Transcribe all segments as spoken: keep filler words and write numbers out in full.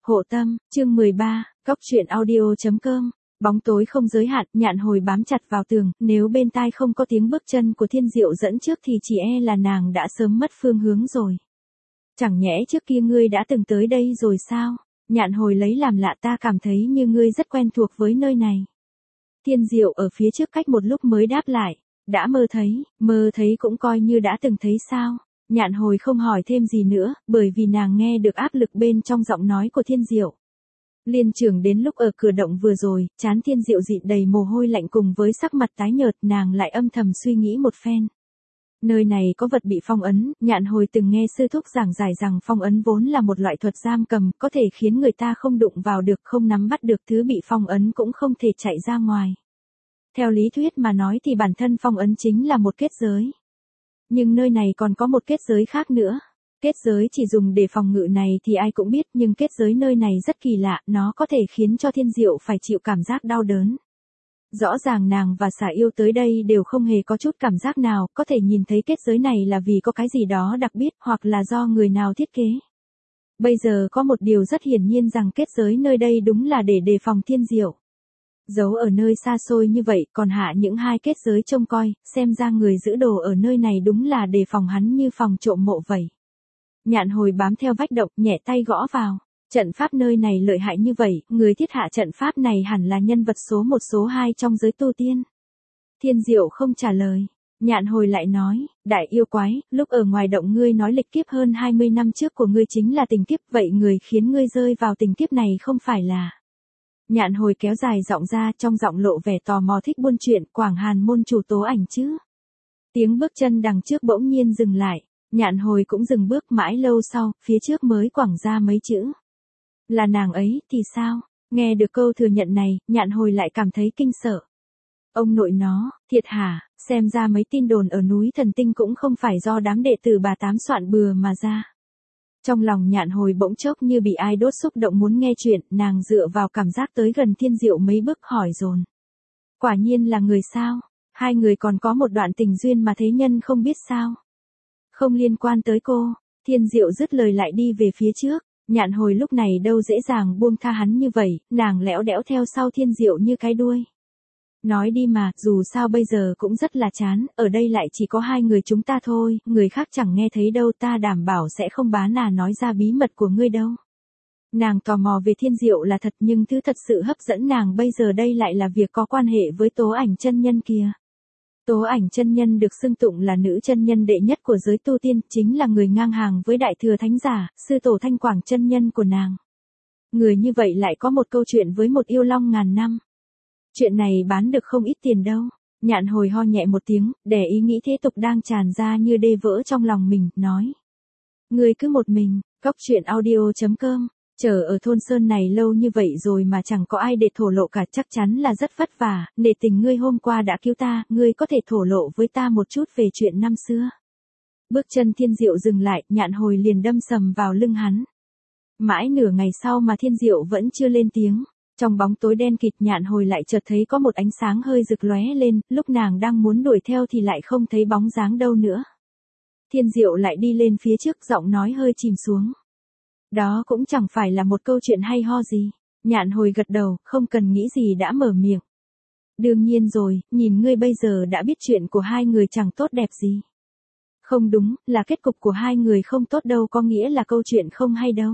Hộ tâm, chương mười ba, Cóc truyện audio chấm com. Bóng tối không giới hạn, Nhạn Hồi bám chặt vào tường, nếu bên tai không có tiếng bước chân của Thiên Diệu dẫn trước thì chỉ e là nàng đã sớm mất phương hướng rồi. Chẳng nhẽ trước kia ngươi đã từng tới đây rồi sao? Nhạn Hồi lấy làm lạ, ta cảm thấy như ngươi rất quen thuộc với nơi này. Thiên Diệu ở phía trước cách một lúc mới đáp lại, đã mơ thấy, mơ thấy cũng coi như đã từng thấy sao? Nhạn Hồi không hỏi thêm gì nữa, bởi vì nàng nghe được áp lực bên trong giọng nói của Thiên Diệu. Liên trưởng đến lúc ở cửa động vừa rồi, trán Thiên Diệu dịn đầy mồ hôi lạnh cùng với sắc mặt tái nhợt, nàng lại âm thầm suy nghĩ một phen. Nơi này có vật bị phong ấn, Nhạn Hồi từng nghe sư thúc giảng giải rằng phong ấn vốn là một loại thuật giam cầm, có thể khiến người ta không đụng vào được, không nắm bắt được thứ bị phong ấn cũng không thể chạy ra ngoài. Theo lý thuyết mà nói thì bản thân phong ấn chính là một kết giới. Nhưng nơi này còn có một kết giới khác nữa. Kết giới chỉ dùng để phòng ngự này thì ai cũng biết, nhưng kết giới nơi này rất kỳ lạ, nó có thể khiến cho Thiên Diệu phải chịu cảm giác đau đớn. Rõ ràng nàng và xà yêu tới đây đều không hề có chút cảm giác nào, có thể nhìn thấy kết giới này là vì có cái gì đó đặc biệt, hoặc là do người nào thiết kế. Bây giờ có một điều rất hiển nhiên rằng kết giới nơi đây đúng là để đề phòng Thiên Diệu. Giấu ở nơi xa xôi như vậy, còn hạ những hai kết giới trông coi, xem ra người giữ đồ ở nơi này đúng là đề phòng hắn như phòng trộm mộ vậy. Nhạn Hồi bám theo vách động, nhẹ tay gõ vào. Trận pháp nơi này lợi hại như vậy, người thiết hạ trận pháp này hẳn là nhân vật số một số hai trong giới tu tiên. Thiên Diệu không trả lời. Nhạn Hồi lại nói, đại yêu quái, lúc ở ngoài động ngươi nói lịch kiếp hơn hai mươi năm trước của ngươi chính là tình kiếp, vậy người khiến ngươi rơi vào tình kiếp này không phải là... Nhạn Hồi kéo dài giọng ra, trong giọng lộ vẻ tò mò thích buôn chuyện, Quảng Hàn môn chủ Tố Ảnh chứ. Tiếng bước chân đằng trước bỗng nhiên dừng lại, Nhạn Hồi cũng dừng bước, mãi lâu sau, phía trước mới quẳng ra mấy chữ. Là nàng ấy, thì sao? Nghe được câu thừa nhận này, Nhạn Hồi lại cảm thấy kinh sợ. Ông nội nó, thiệt hả, xem ra mấy tin đồn ở núi Thần Tinh cũng không phải do đám đệ tử bà Tám soạn bừa mà ra. Trong lòng Nhạn Hồi bỗng chốc như bị ai đốt, xúc động muốn nghe chuyện, nàng dựa vào cảm giác tới gần Thiên Diệu mấy bước hỏi dồn. Quả nhiên là người sao? Hai người còn có một đoạn tình duyên mà thế nhân không biết sao? Không liên quan tới cô. Thiên Diệu dứt lời lại đi về phía trước. Nhạn Hồi lúc này đâu dễ dàng buông tha hắn như vậy, nàng lẽo đẽo theo sau Thiên Diệu như cái đuôi. Nói đi mà, dù sao bây giờ cũng rất là chán, ở đây lại chỉ có hai người chúng ta thôi, người khác chẳng nghe thấy đâu, ta đảm bảo sẽ không bá nà nói ra bí mật của ngươi đâu. Nàng tò mò về Thiên Diệu là thật, nhưng thứ thật sự hấp dẫn nàng bây giờ đây lại là việc có quan hệ với Tố Ảnh chân nhân kia. Tố Ảnh chân nhân được xưng tụng là nữ chân nhân đệ nhất của giới tu tiên, chính là người ngang hàng với Đại Thừa Thánh Giả, sư tổ Thanh Quảng chân nhân của nàng. Người như vậy lại có một câu chuyện với một yêu long ngàn năm. Chuyện này bán được không ít tiền đâu. Nhạn Hồi ho nhẹ một tiếng, để ý nghĩ thế tục đang tràn ra như đê vỡ trong lòng mình, nói. Người cứ một mình, Cóc truyện audio chấm com. Chờ ở thôn Sơn này lâu như vậy rồi mà chẳng có ai để thổ lộ cả, chắc chắn là rất vất vả, nể tình ngươi hôm qua đã cứu ta, ngươi có thể thổ lộ với ta một chút về chuyện năm xưa. Bước chân Thiên Diệu dừng lại, Nhạn Hồi liền đâm sầm vào lưng hắn. Mãi nửa ngày sau mà Thiên Diệu vẫn chưa lên tiếng. Trong bóng tối đen kịt, Nhạn Hồi lại chợt thấy có một ánh sáng hơi rực lóe lên, lúc nàng đang muốn đuổi theo thì lại không thấy bóng dáng đâu nữa. Thiên Diệu lại đi lên phía trước, giọng nói hơi chìm xuống. Đó cũng chẳng phải là một câu chuyện hay ho gì. Nhạn Hồi gật đầu, không cần nghĩ gì đã mở miệng. Đương nhiên rồi, nhìn ngươi bây giờ đã biết chuyện của hai người chẳng tốt đẹp gì. Không đúng, là kết cục của hai người không tốt đâu, có nghĩa là câu chuyện không hay đâu.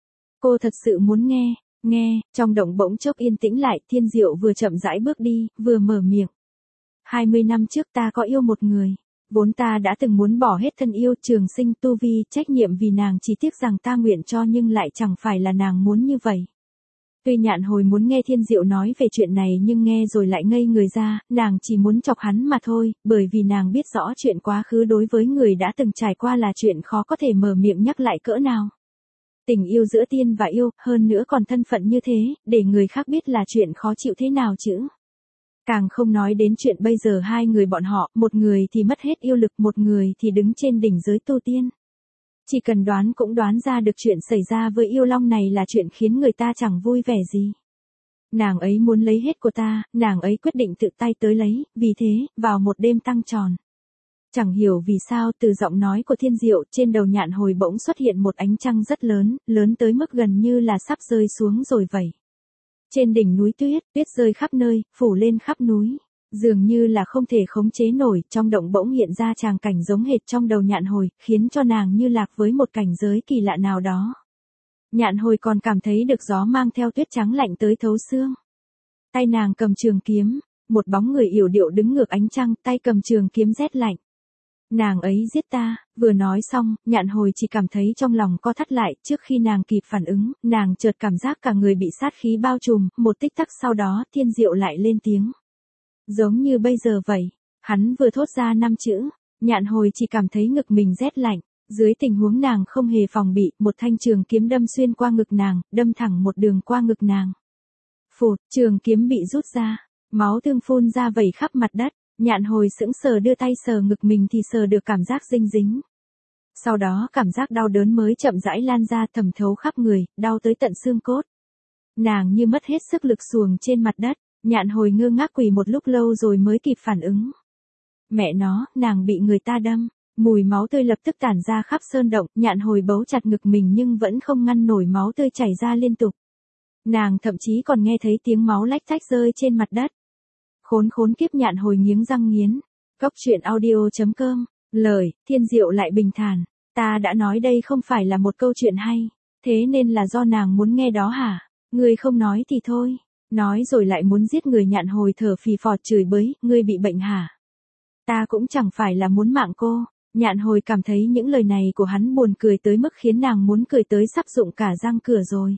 Cô thật sự muốn nghe. Nghe, trong động bỗng chốc yên tĩnh lại, Thiên Diệu vừa chậm rãi bước đi, vừa mở miệng. hai mươi năm trước ta có yêu một người. Vốn ta đã từng muốn bỏ hết thân yêu, trường sinh, tu vi, trách nhiệm vì nàng, chỉ tiếc rằng ta nguyện cho nhưng lại chẳng phải là nàng muốn như vậy. Tuy Nhạn Hồi muốn nghe Thiên Diệu nói về chuyện này nhưng nghe rồi lại ngây người ra, nàng chỉ muốn chọc hắn mà thôi, bởi vì nàng biết rõ chuyện quá khứ đối với người đã từng trải qua là chuyện khó có thể mở miệng nhắc lại cỡ nào. Tình yêu giữa tiên và yêu, hơn nữa còn thân phận như thế, để người khác biết là chuyện khó chịu thế nào chứ. Càng không nói đến chuyện bây giờ hai người bọn họ, một người thì mất hết yêu lực, một người thì đứng trên đỉnh giới tu tiên. Chỉ cần đoán cũng đoán ra được chuyện xảy ra với yêu long này là chuyện khiến người ta chẳng vui vẻ gì. Nàng ấy muốn lấy hết của ta, nàng ấy quyết định tự tay tới lấy, vì thế, vào một đêm trăng tròn. Chẳng hiểu vì sao từ giọng nói của Thiên Diệu trên đầu Nhạn Hồi bỗng xuất hiện một ánh trăng rất lớn, lớn tới mức gần như là sắp rơi xuống rồi vậy. Trên đỉnh núi tuyết, tuyết rơi khắp nơi, phủ lên khắp núi. Dường như là không thể khống chế nổi, trong động bỗng hiện ra tràng cảnh giống hệt trong đầu Nhạn Hồi, khiến cho nàng như lạc với một cảnh giới kỳ lạ nào đó. Nhạn Hồi còn cảm thấy được gió mang theo tuyết trắng lạnh tới thấu xương. Tay nàng cầm trường kiếm, một bóng người yểu điệu đứng ngược ánh trăng, tay cầm trường kiếm rét lạnh. Nàng ấy giết ta, vừa nói xong, Nhạn Hồi chỉ cảm thấy trong lòng co thắt lại, trước khi nàng kịp phản ứng, nàng chợt cảm giác cả người bị sát khí bao trùm, một tích tắc sau đó Thiên Diệu lại lên tiếng. Giống như bây giờ vậy, hắn vừa thốt ra năm chữ, Nhạn Hồi chỉ cảm thấy ngực mình rét lạnh, dưới tình huống nàng không hề phòng bị, một thanh trường kiếm đâm xuyên qua ngực nàng, đâm thẳng một đường qua ngực nàng. Phụt, trường kiếm bị rút ra, máu tương phun ra vẩy khắp mặt đất. Nhạn Hồi sững sờ đưa tay sờ ngực mình thì sờ được cảm giác dinh dính. Sau đó cảm giác đau đớn mới chậm rãi lan ra thẩm thấu khắp người, đau tới tận xương cốt. Nàng như mất hết sức lực xuồng trên mặt đất, Nhạn Hồi ngơ ngác quỳ một lúc lâu rồi mới kịp phản ứng. Mẹ nó, nàng bị người ta đâm, mùi máu tươi lập tức tản ra khắp sơn động, Nhạn Hồi bấu chặt ngực mình nhưng vẫn không ngăn nổi máu tươi chảy ra liên tục. Nàng thậm chí còn nghe thấy tiếng máu lách tách rơi trên mặt đất. Khốn khốn kiếp, Nhạn Hồi nghiến răng nghiến. Cốc truyện audio chấm com. Lời, Thiên Diệu lại bình thản. Ta đã nói đây không phải là một câu chuyện hay. Thế nên là do nàng muốn nghe đó hả? Ngươi không nói thì thôi. Nói rồi lại muốn giết người. Nhạn Hồi thở phì phọt chửi bới. Ngươi bị bệnh hả? Ta cũng chẳng phải là muốn mạng cô. Nhạn Hồi cảm thấy những lời này của hắn buồn cười tới mức khiến nàng muốn cười tới sắp rụng cả răng cửa rồi.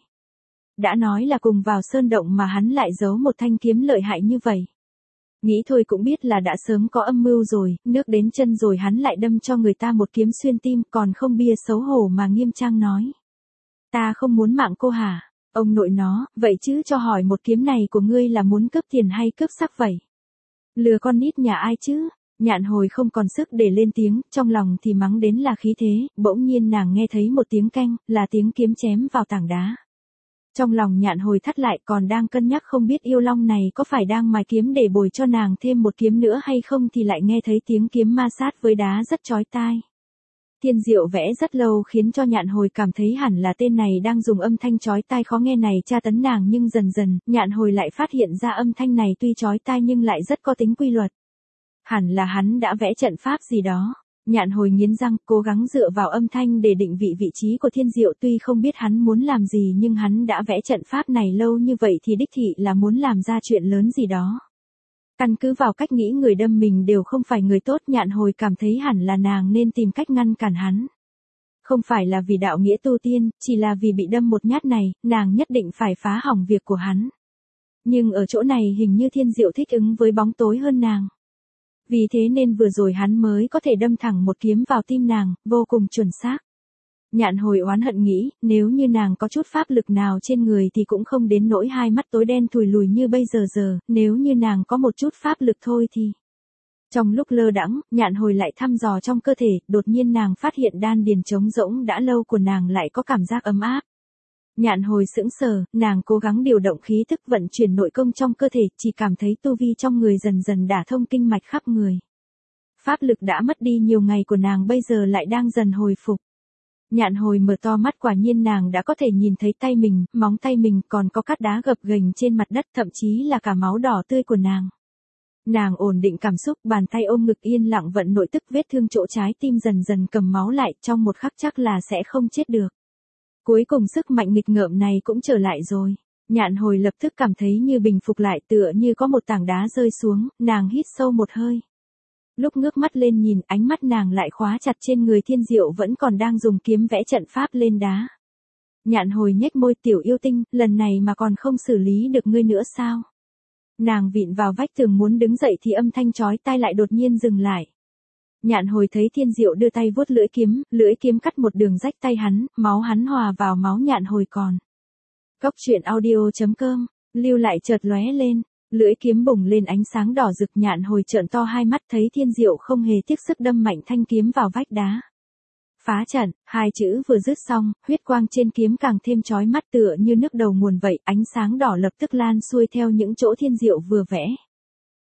Đã nói là cùng vào sơn động mà hắn lại giấu một thanh kiếm lợi hại như vậy. Nghĩ thôi cũng biết là đã sớm có âm mưu rồi, nước đến chân rồi hắn lại đâm cho người ta một kiếm xuyên tim, còn không bia xấu hổ mà nghiêm trang nói. Ta không muốn mạng cô hả? Ông nội nó, vậy chứ cho hỏi một kiếm này của ngươi là muốn cướp tiền hay cướp sắc vậy? Lừa con nít nhà ai chứ? Nhạn Hồi không còn sức để lên tiếng, trong lòng thì mắng đến là khí thế, bỗng nhiên nàng nghe thấy một tiếng canh, là tiếng kiếm chém vào tảng đá. Trong lòng Nhạn Hồi thắt lại, còn đang cân nhắc không biết yêu long này có phải đang mài kiếm để bồi cho nàng thêm một kiếm nữa hay không thì lại nghe thấy tiếng kiếm ma sát với đá rất chói tai. Thiên Diệu vẽ rất lâu khiến cho Nhạn Hồi cảm thấy hẳn là tên này đang dùng âm thanh chói tai khó nghe này tra tấn nàng, nhưng dần dần, Nhạn Hồi lại phát hiện ra âm thanh này tuy chói tai nhưng lại rất có tính quy luật. Hẳn là hắn đã vẽ trận pháp gì đó. Nhạn Hồi nghiến răng, cố gắng dựa vào âm thanh để định vị vị trí của Thiên Diệu, tuy không biết hắn muốn làm gì nhưng hắn đã vẽ trận pháp này lâu như vậy thì đích thị là muốn làm ra chuyện lớn gì đó. Căn cứ vào cách nghĩ người đâm mình đều không phải người tốt, Nhạn Hồi cảm thấy hẳn là nàng nên tìm cách ngăn cản hắn. Không phải là vì đạo nghĩa tu tiên, chỉ là vì bị đâm một nhát này, nàng nhất định phải phá hỏng việc của hắn. Nhưng ở chỗ này hình như Thiên Diệu thích ứng với bóng tối hơn nàng. Vì thế nên vừa rồi hắn mới có thể đâm thẳng một kiếm vào tim nàng, vô cùng chuẩn xác. Nhạn Hồi oán hận nghĩ, nếu như nàng có chút pháp lực nào trên người thì cũng không đến nỗi hai mắt tối đen thùi lùi như bây giờ giờ, nếu như nàng có một chút pháp lực thôi thì. Trong lúc lơ đãng, Nhạn Hồi lại thăm dò trong cơ thể, đột nhiên nàng phát hiện đan điền trống rỗng đã lâu của nàng lại có cảm giác ấm áp. Nhạn Hồi sững sờ, nàng cố gắng điều động khí thức vận chuyển nội công trong cơ thể, chỉ cảm thấy tu vi trong người dần dần đả thông kinh mạch khắp người. Pháp lực đã mất đi nhiều ngày của nàng bây giờ lại đang dần hồi phục. Nhạn Hồi mở to mắt, quả nhiên nàng đã có thể nhìn thấy tay mình, móng tay mình, còn có cát đá gập ghềnh trên mặt đất, thậm chí là cả máu đỏ tươi của nàng. Nàng ổn định cảm xúc, bàn tay ôm ngực yên lặng vận nội tức, vết thương chỗ trái tim dần dần cầm máu lại, trong một khắc chắc là sẽ không chết được. Cuối cùng sức mạnh nghịch ngợm này cũng trở lại rồi. Nhạn Hồi lập tức cảm thấy như bình phục lại, tựa như có một tảng đá rơi xuống, nàng hít sâu một hơi. Lúc ngước mắt lên nhìn, ánh mắt nàng lại khóa chặt trên người Thiên Diệu vẫn còn đang dùng kiếm vẽ trận pháp lên đá. Nhạn Hồi nhếch môi, tiểu yêu tinh, lần này mà còn không xử lý được ngươi nữa sao? Nàng vịn vào vách tường muốn đứng dậy thì âm thanh chói tai lại đột nhiên dừng lại. Nhạn Hồi thấy Thiên Diệu đưa tay vuốt lưỡi kiếm, lưỡi kiếm cắt một đường rách tay hắn, máu hắn hòa vào máu Nhạn Hồi còn. Cốc truyện audio chấm com, lưu lại chợt lóe lên, lưỡi kiếm bùng lên ánh sáng đỏ rực. Nhạn Hồi trợn to hai mắt thấy Thiên Diệu không hề tiếc sức đâm mạnh thanh kiếm vào vách đá. Phá trận, hai chữ vừa dứt xong, huyết quang trên kiếm càng thêm chói mắt tựa như nước đầu nguồn vậy, ánh sáng đỏ lập tức lan xuôi theo những chỗ Thiên Diệu vừa vẽ.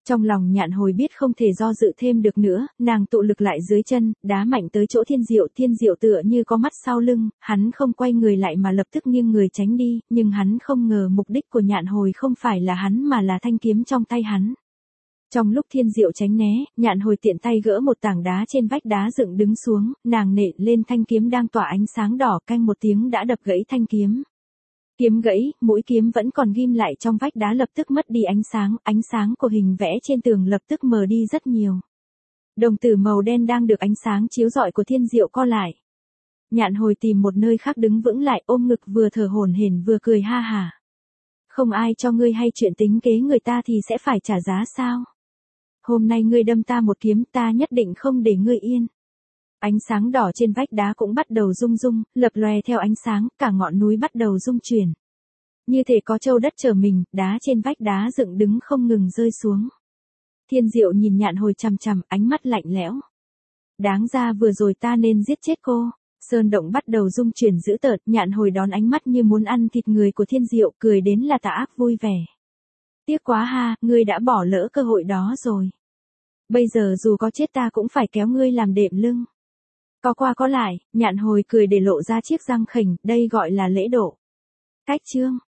Trong lòng Nhạn Hồi biết không thể do dự thêm được nữa, nàng tụ lực lại dưới chân, đá mạnh tới chỗ Thiên Diệu, Thiên Diệu tựa như có mắt sau lưng, hắn không quay người lại mà lập tức nghiêng người tránh đi, nhưng hắn không ngờ mục đích của Nhạn Hồi không phải là hắn mà là thanh kiếm trong tay hắn. Trong lúc Thiên Diệu tránh né, Nhạn Hồi tiện tay gỡ một tảng đá trên vách đá dựng đứng xuống, nàng nện lên thanh kiếm đang tỏa ánh sáng đỏ, canh một tiếng đã đập gãy thanh kiếm. Kiếm gãy, mũi kiếm vẫn còn ghim lại trong vách đá lập tức mất đi ánh sáng, ánh sáng của hình vẽ trên tường lập tức mờ đi rất nhiều. Đồng tử màu đen đang được ánh sáng chiếu rọi của Thiên Diệu co lại. Nhạn Hồi tìm một nơi khác đứng vững lại, ôm ngực vừa thở hổn hển vừa cười ha hả. Không ai cho ngươi hay chuyện tính kế người ta thì sẽ phải trả giá sao? Hôm nay ngươi đâm ta một kiếm, ta nhất định không để ngươi yên. Ánh sáng đỏ trên vách đá cũng bắt đầu rung rung, lập lòe theo ánh sáng, cả ngọn núi bắt đầu rung chuyển. Như thể có châu đất chở mình, đá trên vách đá dựng đứng không ngừng rơi xuống. Thiên Diệu nhìn Nhạn Hồi chằm chằm, ánh mắt lạnh lẽo. Đáng ra vừa rồi ta nên giết chết cô. Sơn động bắt đầu rung chuyển dữ tợn, Nhạn Hồi đón ánh mắt như muốn ăn thịt người của Thiên Diệu, cười đến là tà ác vui vẻ. Tiếc quá ha, ngươi đã bỏ lỡ cơ hội đó rồi. Bây giờ dù có chết ta cũng phải kéo ngươi làm đệm lưng. Có qua có lại, Nhạn Hồi cười để lộ ra chiếc răng khỉnh, đây gọi là lễ độ. Cách chương